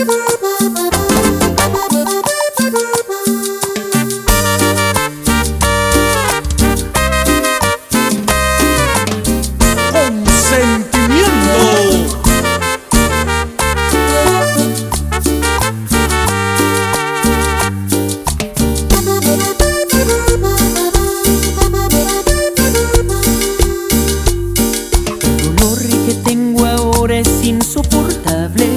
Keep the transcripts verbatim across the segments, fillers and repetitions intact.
Es insoportable.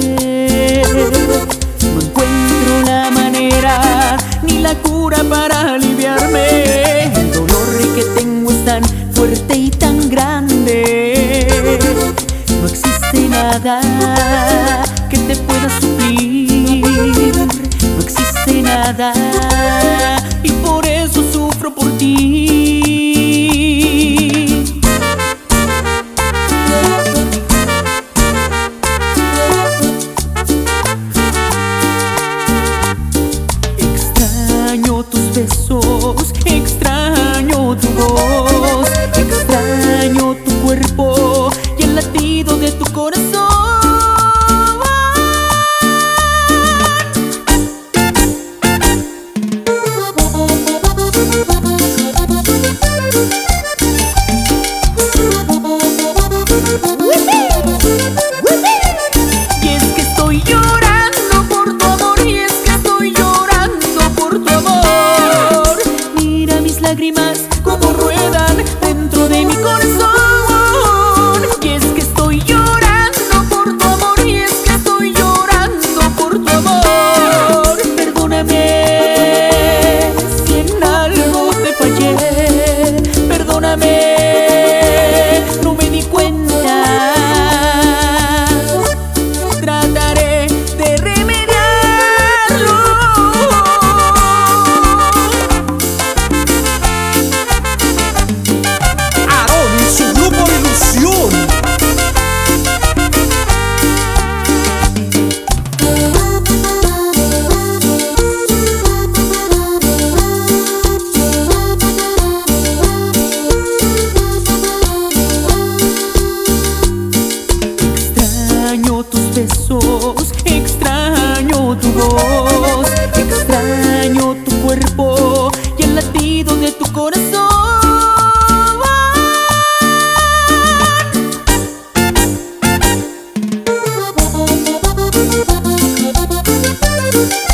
No encuentro la manera ni la cura para aliviarme. El dolor que tengo es tan fuerte y tan grande. No existe nada que te pueda suplir. No existe nada y por eso sufro por ti. Extraño tus besos, extraño tu voz, extraño tu cuerpo y el latido de tu corazón. Y es que estoy llorando por tu amor, y es que estoy llorando por tu amor. Mira mis lágrimas como ruedan dentro de mi corazón. Y es que estoy llorando por tu amor, y es que estoy llorando por tu amor. Perdóname si en algo te fallé. Perdóname, no me di cuenta. Trataré de remediarlo. Aarón y su grupo de ilusión. Extraño tus besos, extraño tu voz, extraño tu cuerpo y el latido de tu corazón.